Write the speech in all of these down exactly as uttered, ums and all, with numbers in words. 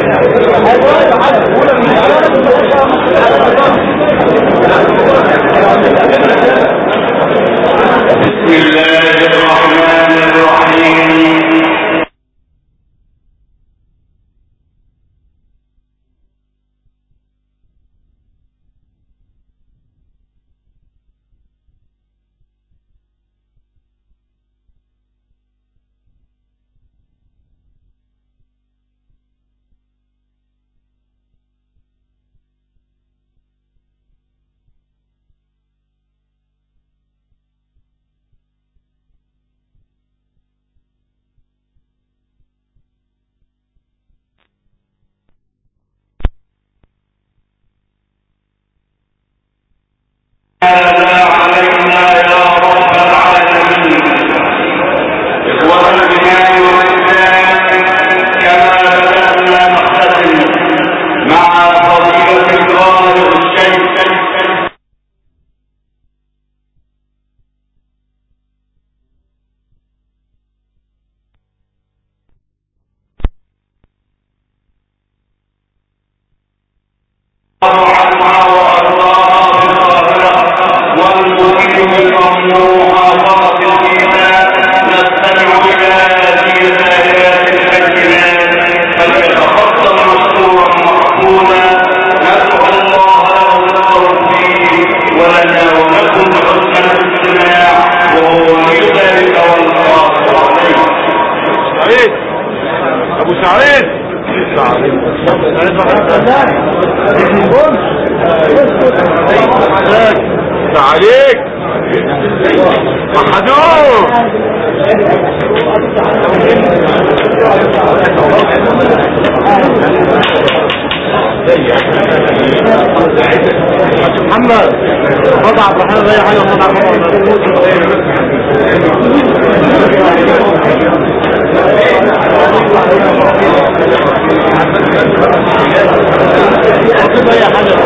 عليك وحدوه محمد وضع عبد الرحمن زي حاجه وضع محمد اي حاجه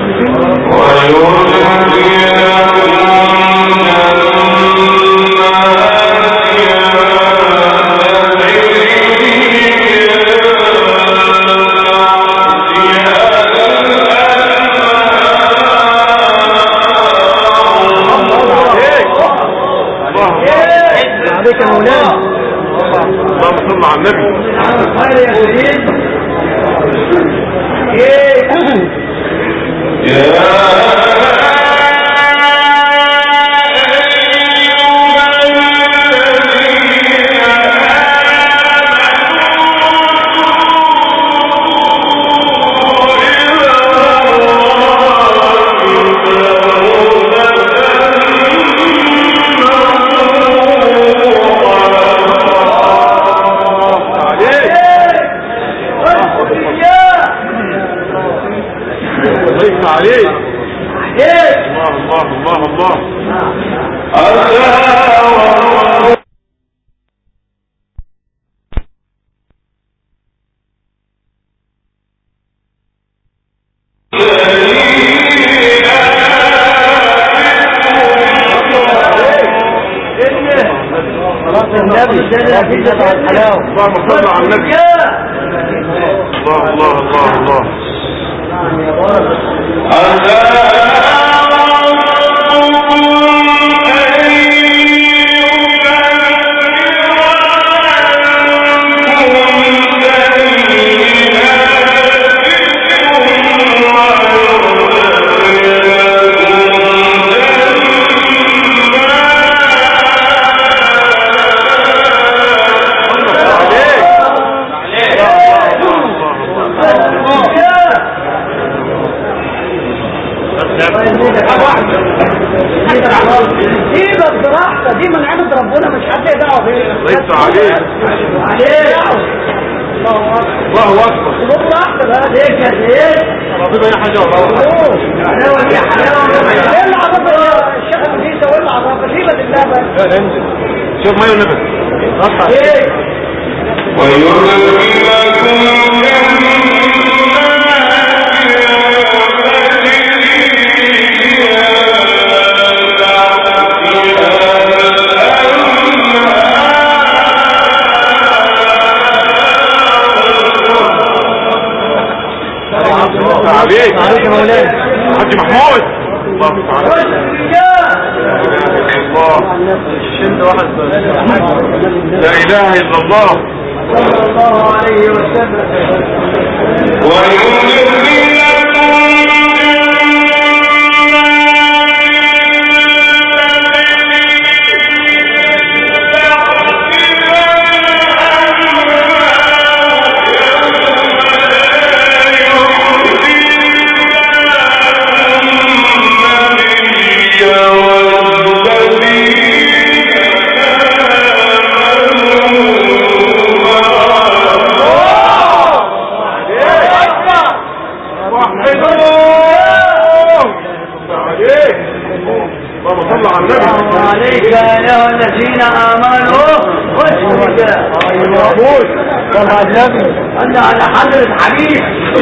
عليك يا مولانا. اللهم صل على النبي. يا سيدي عليك الله الله الله الله. النبي اللهم صل على النبي. الله الله الله الله. سيبك براحتك، دي من عند ربنا مش حد يدعو فيها. ليس عليك عليك الله اكبر. سيبك براحتك بقى. ليه يا سيد ربنا يا حاجه والله حلاوه يا حلاوه. ايه اللي عرفك الشيخ الجيسه وايه اللي عرفك؟ سيبك الله بقى. لا انزل شوف ميه والنبي قطع ايه ويرزقكم عليك عليك يا مولانا حاج محمود. الله تعالى الله لا اله الا الله صلى الله عليه وسلم. عليك يا ايها الذين امنوا خشوا صلى على حضرة حبيب.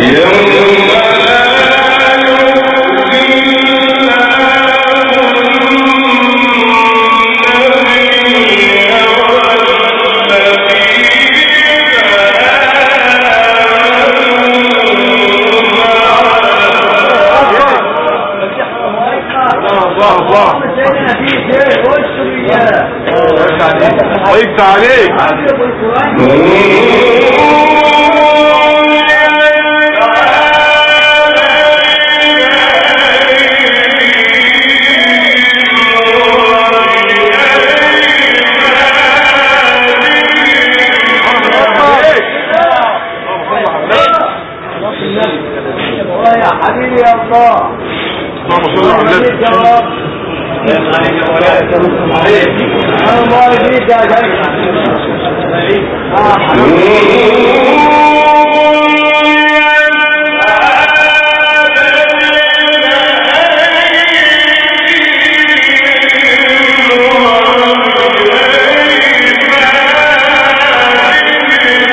ويكت عليك يا حبيبي يا الله. اللهم صل على النبي. الله يزيد يا جماعة.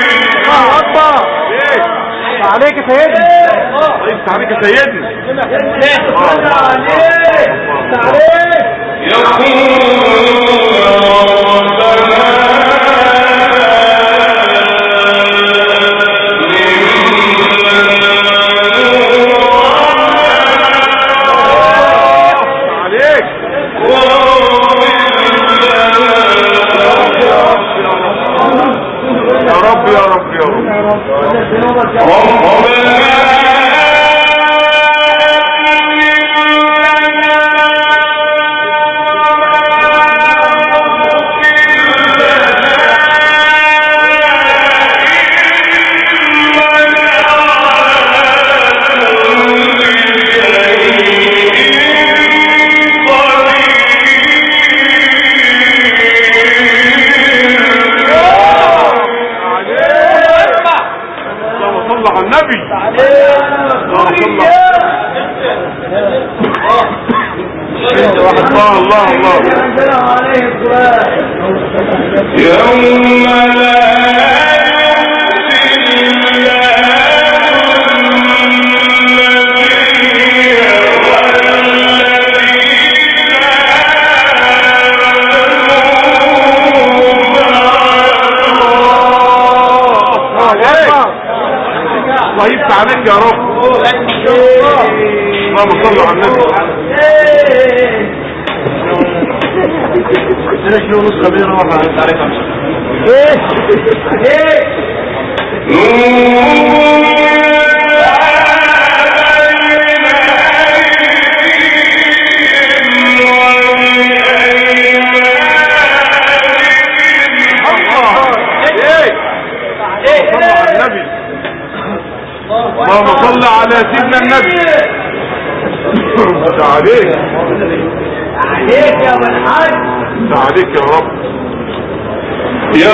عليك يا سيدنا. عليك يا سيدنا. عليك يا رب. اللهم صل على النبي. انا شنو نسخه بينا والله انت عليك ايه ايه اللهم صل على سيدنا النبي. عليك عليك يا ابو الحاج، عليك يا رب. يا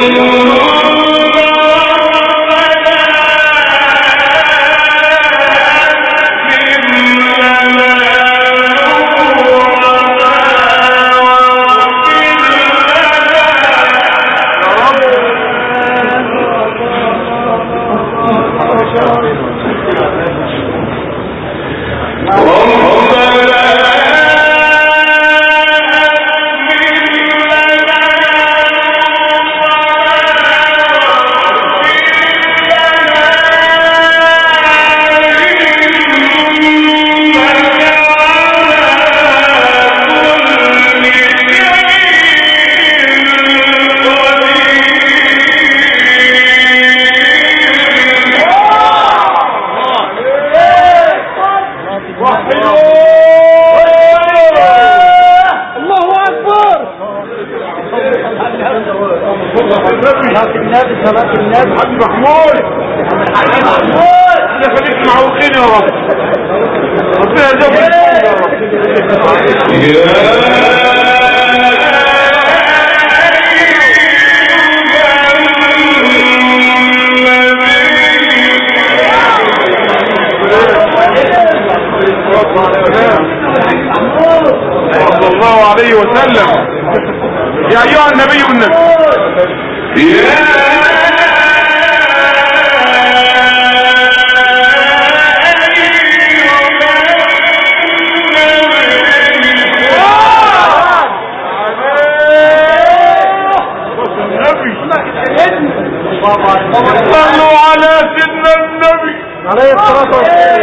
صلاة النبي حاج محمود حاج محمود انا خليك معوقين يا رب. ربنا يجزاك يا رب. صلى الله عليه وسلم. يا ايها النبي والنبي صلوا على سيدنا النبي عليه الصلاة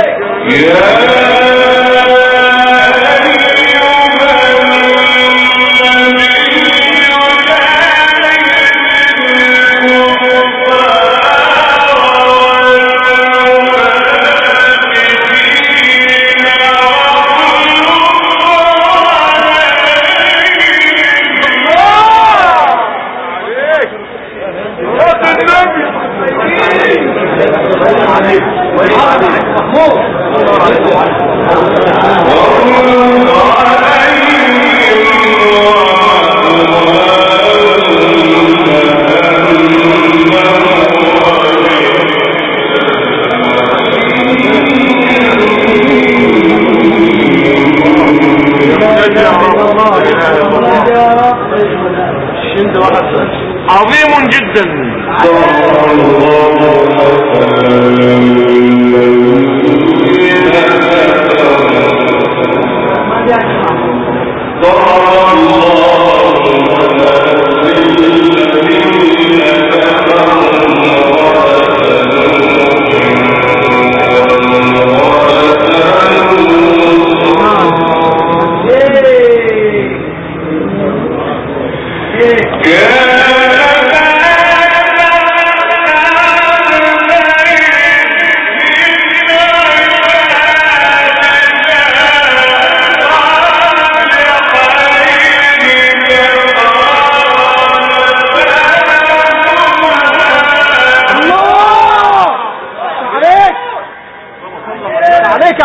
عظيم جدا.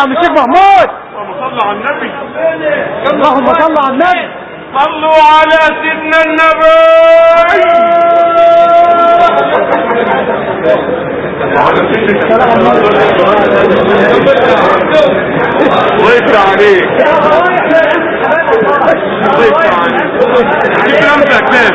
عم الشيخ محمود. اللهم صل على النبي. اللهم صل على النبي. صلوا على سيدنا النبي. ضيفت عليك ضيفت عليك جيب لمسك نام.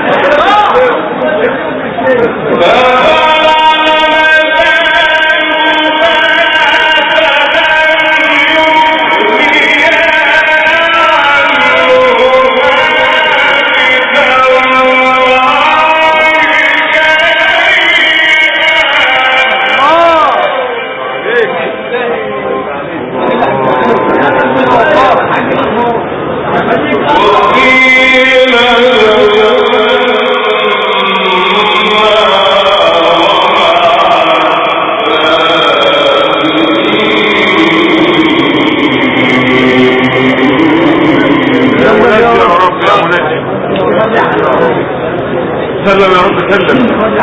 سلم يا رب سلم.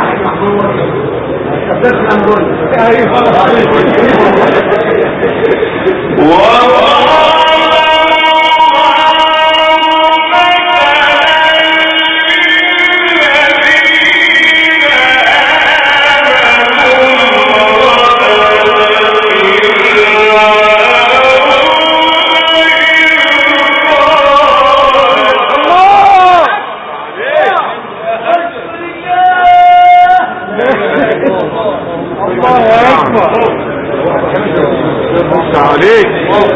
عليك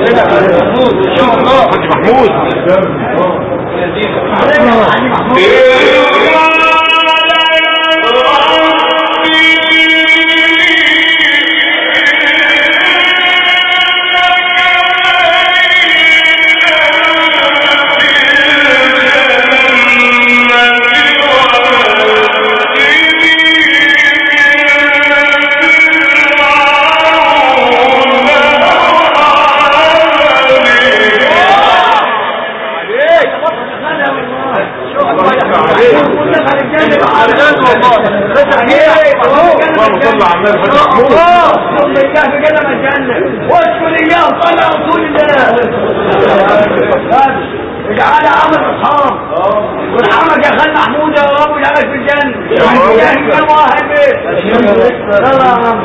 حاج محمود. اللهم صل على النبي. الله ثم الله في جنة الجنة واشكر الله صلى رسول الله. اجعل عمل اصحاب والعمل يا خال محمود يا رب اجعلك في الجنة. يا كم واحد بيه. يلا يا عم.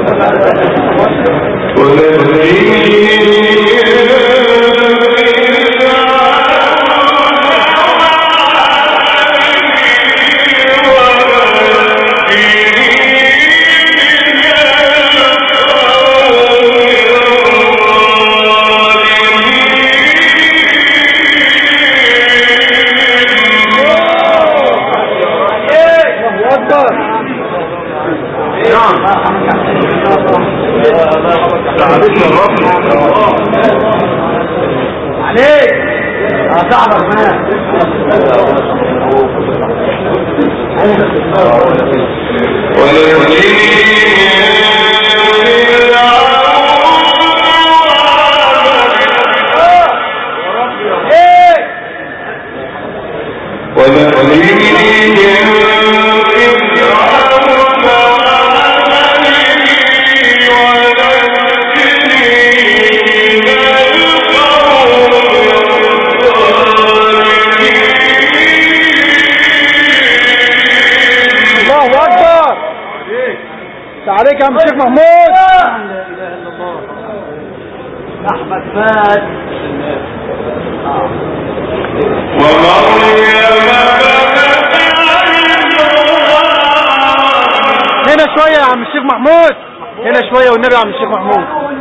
عليك صعبك معاك. عليك يا عم الشيخ محمود. لا اله الا الله. احمد فات هنا شويه يا عم الشيخ محمود. هنا شويه والنبي يا عم الشيخ محمود.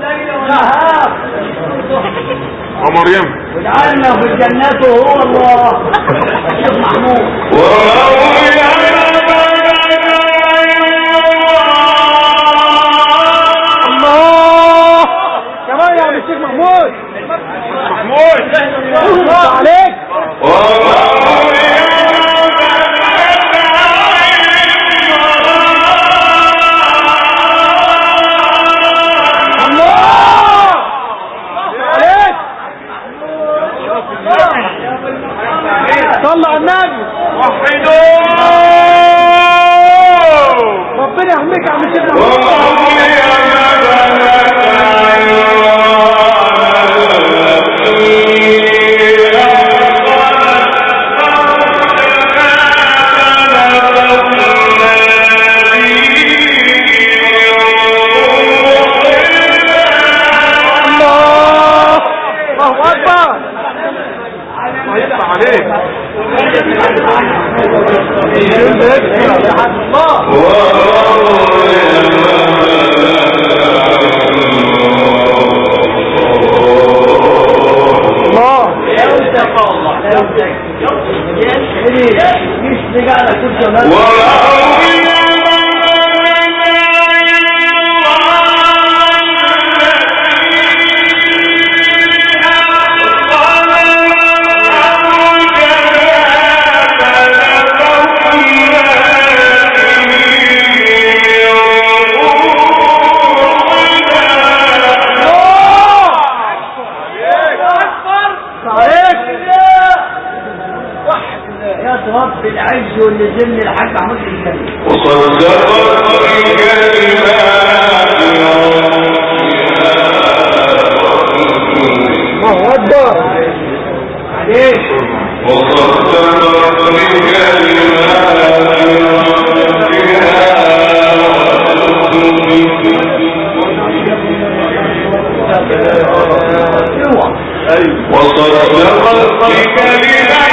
ومريم واجعلنا في الجنات وهو الله. الشيخ محمود الشيخ محمود. محمود الله عليك. صلى على النبي. وحدوا ربنا يحميك يا عم الشيخ محمود. الله اكبر. الله يفتح عليك. واللي زمن الحاج محمود الجليل وصدقت بكلمات الله اكبر عليك. وصدقت بكلمات وصدقت بكلمات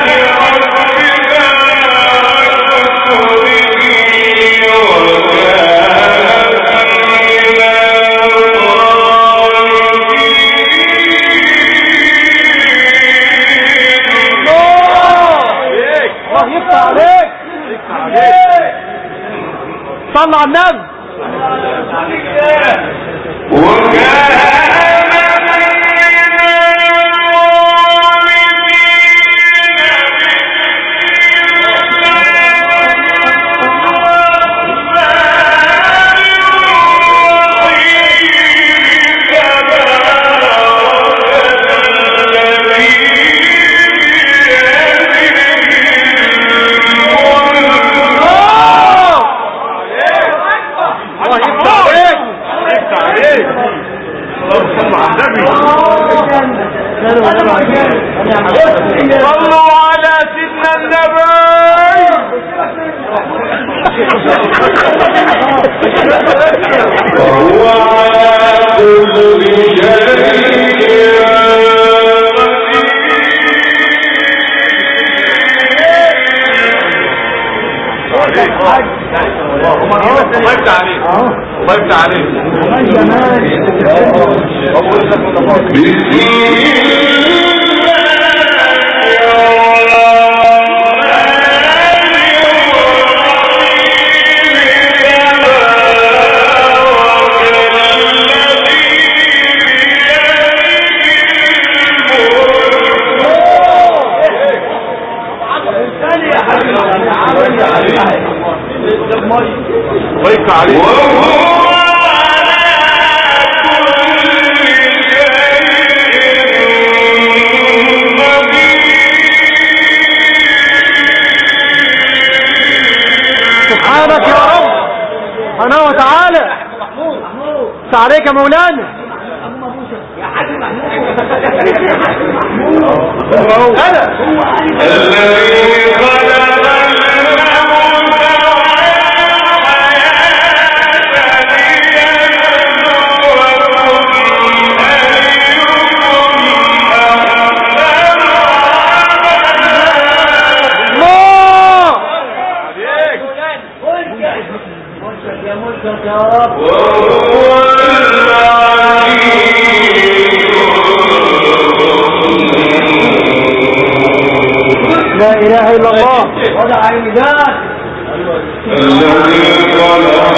صلى على النبي. صلوا على سيدنا النبي. وهو على كل الله يفتح عليك. الله يفتح عليك. الله يفتح عليك. سبحانك يا رب سبحانه وتعالى. عليك يا مولانا. الذي خلق لا اله الا الله. وضع عيدان الذي خلق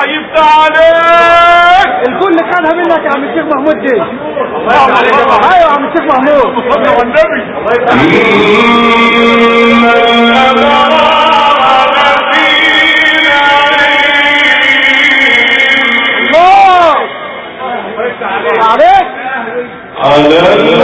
يفتح عليك. الكل خدها منك يا عم الشيخ محمود دي. الله يفتح عليك. ايوه يا عم الشيخ محمود. صلى على النبي. الله يفتح عليك. عليك على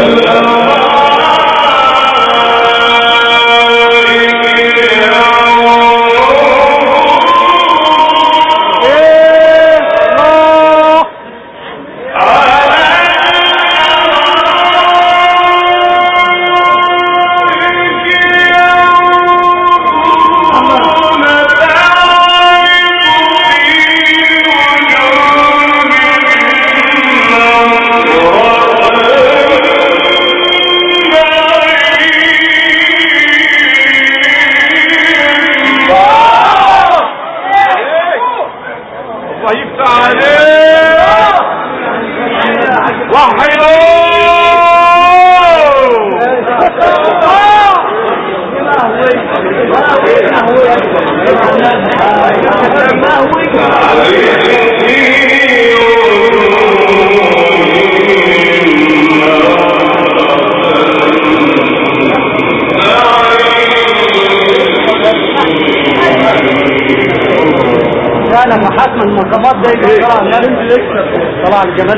حتما المنظمات ده طبعا الجمال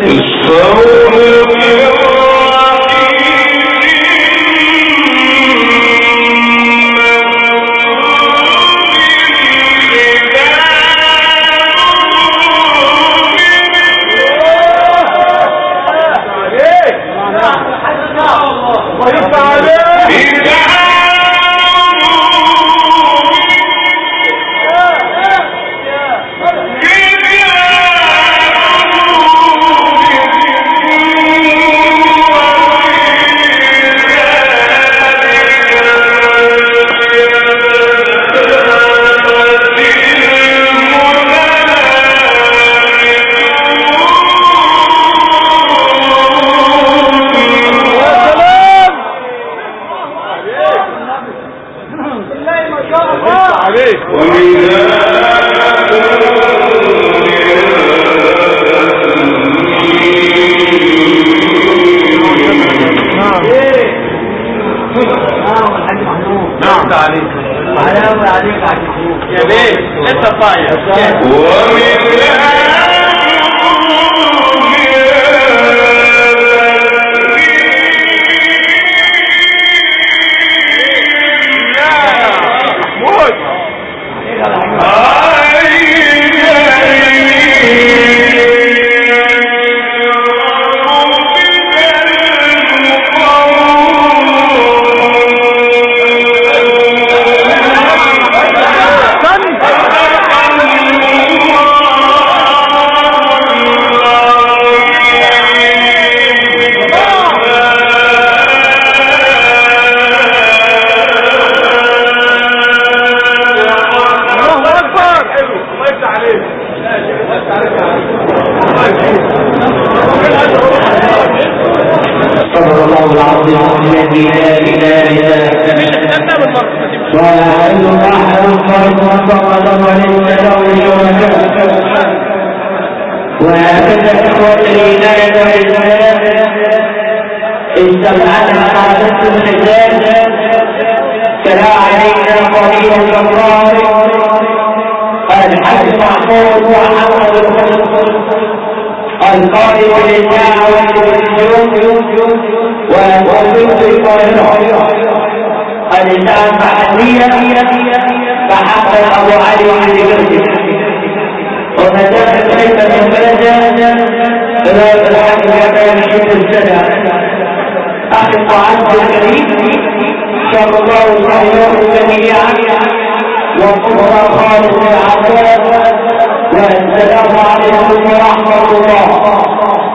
والسلام عليكم ورحمة الله.